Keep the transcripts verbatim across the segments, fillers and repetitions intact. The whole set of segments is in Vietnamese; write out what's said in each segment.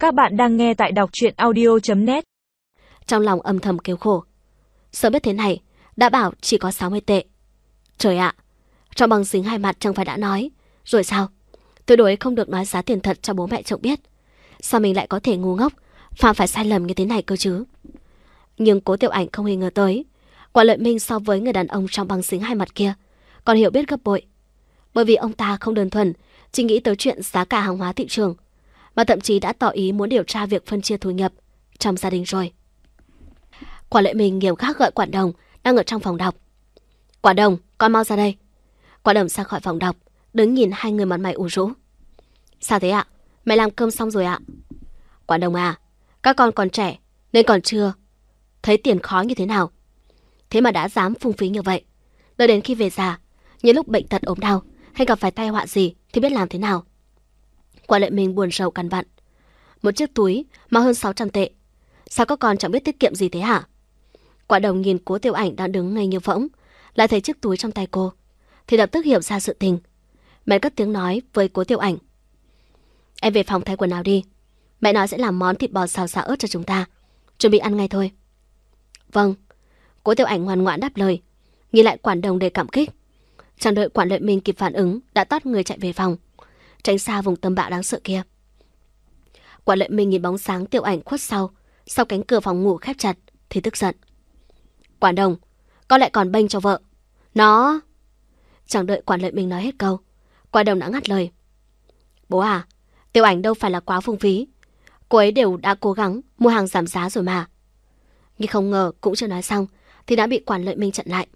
Các bạn đang nghe tại đọc truyện audio chấm net. Trong lòng âm thầm kêu khổ. Sớm biết thế này, đã bảo chỉ có sáu mươi tệ. Trời ạ, trong bằng dính hai mặt chẳng phải đã nói. Rồi sao? Tuyệt đối không được nói giá tiền thật cho bố mẹ chồng biết. Sao mình lại có thể ngu ngốc, phạm phải sai lầm như thế này cơ chứ? Nhưng Cố Tiểu Ảnh không hề ngờ tới, Quản Lợi Minh so với người đàn ông trong băng dính hai mặt kia còn hiểu biết gấp bội. Bởi vì ông ta không đơn thuần chỉ nghĩ tới chuyện giá cả hàng hóa thị trường, mà thậm chí đã tỏ ý muốn điều tra việc phân chia thu nhập trong gia đình rồi. Quản Lợi Minh nghiêm khắc gọi Quản Đồng đang ở trong phòng đọc. Quản Đồng, con mau ra đây. Quản Đồng ra khỏi phòng đọc, đứng nhìn hai người mặt mày ủ rũ. Sao thế ạ? Mẹ làm cơm xong rồi ạ? Quản Đồng à, các con còn trẻ nên còn chưa thấy tiền khó như thế nào. Thế mà đã dám phung phí như vậy. Đợi đến khi về già, những lúc bệnh tật ốm đau hay gặp phải tai họa gì thì biết làm thế nào. Quản Lợi Minh buồn rầu căn vặn. Một chiếc túi mà hơn sáu trăm tệ. Sao các con chẳng biết tiết kiệm gì thế hả? Quản Đồng nhìn Cố Tiểu Ảnh đang đứng ngay như phỗng, lại thấy chiếc túi trong tay cô, thì lập tức hiểu ra sự tình. Mẹ cất tiếng nói với Cố Tiểu Ảnh. Em về phòng thay quần áo đi. Mẹ nói sẽ làm món thịt bò xào xả ớt cho chúng ta. Chuẩn bị ăn ngay thôi. Vâng. Cố Tiểu Ảnh ngoan ngoãn đáp lời, nhìn lại Quản Đồng đầy cảm kích. Chẳng đợi Quản Lợi Minh kịp phản ứng, đã tót người chạy về phòng, tránh xa vùng tâm bạo đáng sợ kia. Quản Lợi Minh nhìn bóng sáng Tiểu Ảnh khuất sau, sau cánh cửa phòng ngủ khép chặt, thì tức giận. Quản Đồng, con lại còn bênh cho vợ. Nó... Chẳng đợi Quản Lợi Minh nói hết câu, Quản Đồng đã ngắt lời. Bố à, Tiểu Ảnh đâu phải là quá phung phí. Cô ấy đều đã cố gắng mua hàng giảm giá rồi mà. Nhưng không ngờ cũng chưa nói xong thì đã bị Quản Lợi Minh chặn lại.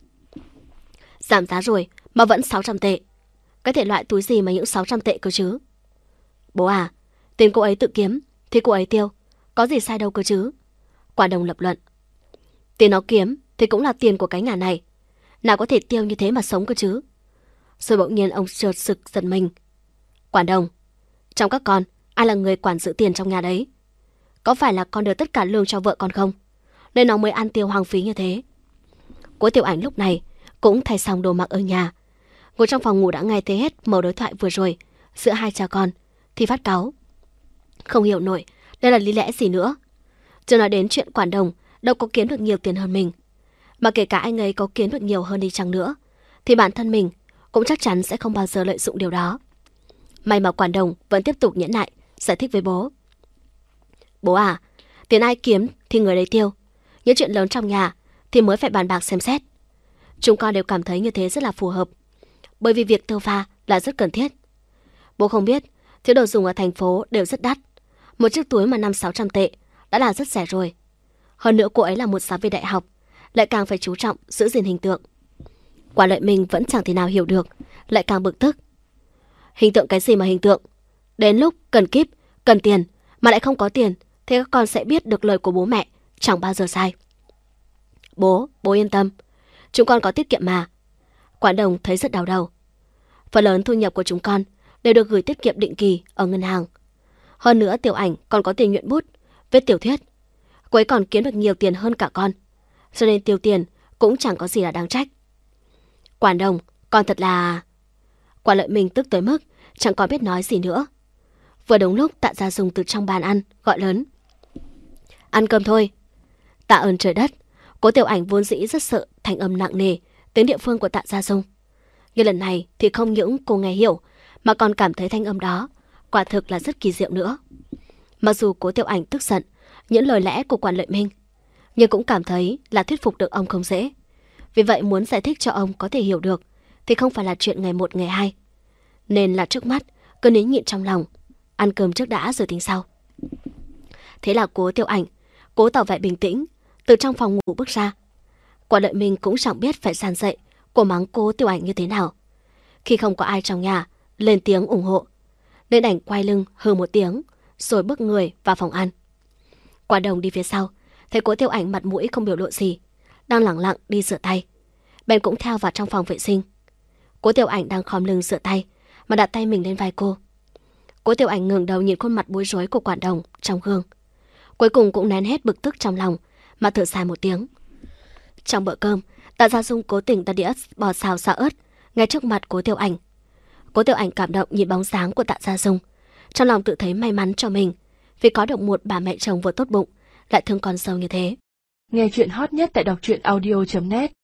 Giảm giá rồi mà vẫn sáu trăm tệ. Cái thể loại túi gì mà những sáu trăm tệ cơ chứ? Bố à, tiền cô ấy tự kiếm thì cô ấy tiêu, có gì sai đâu cơ chứ? Quản Đồng lập luận. Tiền nó kiếm thì cũng là tiền của cái nhà này, nào có thể tiêu như thế mà sống cơ chứ? Rồi bỗng nhiên ông chợt sực giật mình. Quản Đồng, trong các con ai là người quản giữ tiền trong nhà đấy? Có phải là con đưa tất cả lương cho vợ con không, nên nó mới ăn tiêu hoang phí như thế? Cố Tiểu Ảnh lúc này cũng thay xong đồ mặc ở nhà, ngồi trong phòng ngủ đã nghe thấy hết mẩu đối thoại vừa rồi giữa hai cha con thì phát cáu. Không hiểu nổi đây là lý lẽ gì nữa. Chưa nói đến chuyện Quản Đồng đâu có kiếm được nhiều tiền hơn mình, mà kể cả anh ấy có kiếm được nhiều hơn đi chăng nữa thì bản thân mình cũng chắc chắn sẽ không bao giờ lợi dụng điều đó. May mà Quản Đồng vẫn tiếp tục nhẫn nại giải thích với bố. Bố à, tiền ai kiếm thì người đấy tiêu. Những chuyện lớn trong nhà thì mới phải bàn bạc xem xét. Chúng con đều cảm thấy như thế rất là phù hợp, bởi vì việc tiêu pha là rất cần thiết. Bố không biết, thứ đồ dùng ở thành phố đều rất đắt. Một chiếc túi mà năm sáu trăm tệ đã là rất rẻ rồi. Hơn nữa cô ấy là một giáo viên đại học, lại càng phải chú trọng giữ gìn hình tượng. Quản Lợi Minh vẫn chẳng thể nào hiểu được, lại càng bực tức. Hình tượng cái gì mà hình tượng? Đến lúc cần kíp, cần tiền mà lại không có tiền thì các con sẽ biết được lời của bố mẹ chẳng bao giờ sai. Bố, bố yên tâm, chúng con có tiết kiệm mà. Quản Đồng thấy rất đau đầu. Phần lớn thu nhập của chúng con đều được gửi tiết kiệm định kỳ ở ngân hàng. Hơn nữa Tiểu Ảnh còn có tiền nhuận bút, viết tiểu thuyết. Cô ấy còn kiếm được nhiều tiền hơn cả con, cho nên tiêu tiền cũng chẳng có gì là đáng trách. Quản Đồng, con thật là... Quản Lợi Minh tức tới mức chẳng còn biết nói gì nữa. Vừa đúng lúc Tạ Gia Dung từ trong bàn ăn gọi lớn. Ăn cơm thôi. Tạ ơn trời đất, Cố Tiểu Ảnh vốn dĩ rất sợ thanh âm nặng nề tiếng địa phương của Tạ Gia Dung. Nhưng lần này thì không những cô nghe hiểu, mà còn cảm thấy thanh âm đó quả thực là rất kỳ diệu nữa. Mặc dù Cố Tiểu Ảnh tức giận những lời lẽ của Quản Lợi Minh, nhưng cũng cảm thấy là thuyết phục được ông không dễ. Vì vậy muốn giải thích cho ông có thể hiểu được thì không phải là chuyện ngày một ngày hai, nên là trước mắt cứ nín nhịn trong lòng, ăn cơm trước đã rồi tính sau. Thế là Cố Tiểu Ảnh cố tỏ vẻ bình tĩnh từ trong phòng ngủ bước ra. Quản Lợi Minh cũng chẳng biết phải gian dậy của mắng Cố Tiểu Ảnh như thế nào. Khi không có ai trong nhà lên tiếng ủng hộ, nên đành quay lưng hừ một tiếng rồi bước người vào phòng ăn. Quản Đồng đi phía sau, thấy Cố Tiểu Ảnh mặt mũi không biểu lộ gì, đang lẳng lặng đi rửa tay, bèn cũng theo vào trong phòng vệ sinh. Cố Tiểu Ảnh đang khom lưng rửa tay mà đặt tay mình lên vai cô. Cố Tiểu Ảnh ngẩng đầu nhìn khuôn mặt bối rối của Quản Đồng trong gương, cuối cùng cũng nén hết bực tức trong lòng mà thở dài một tiếng. Trong bữa cơm, Tạ Gia Dung cố tình đặt đĩa bò xào xả ớt ngay trước mặt Cố Tiểu Ảnh. Cố Tiểu Ảnh cảm động nhìn bóng dáng của Tạ Gia Dung, trong lòng tự thấy may mắn cho mình vì có được một bà mẹ chồng vừa tốt bụng, lại thương con dâu như thế. Nghe chuyện hot nhất tại đọc truyện audio chấm net.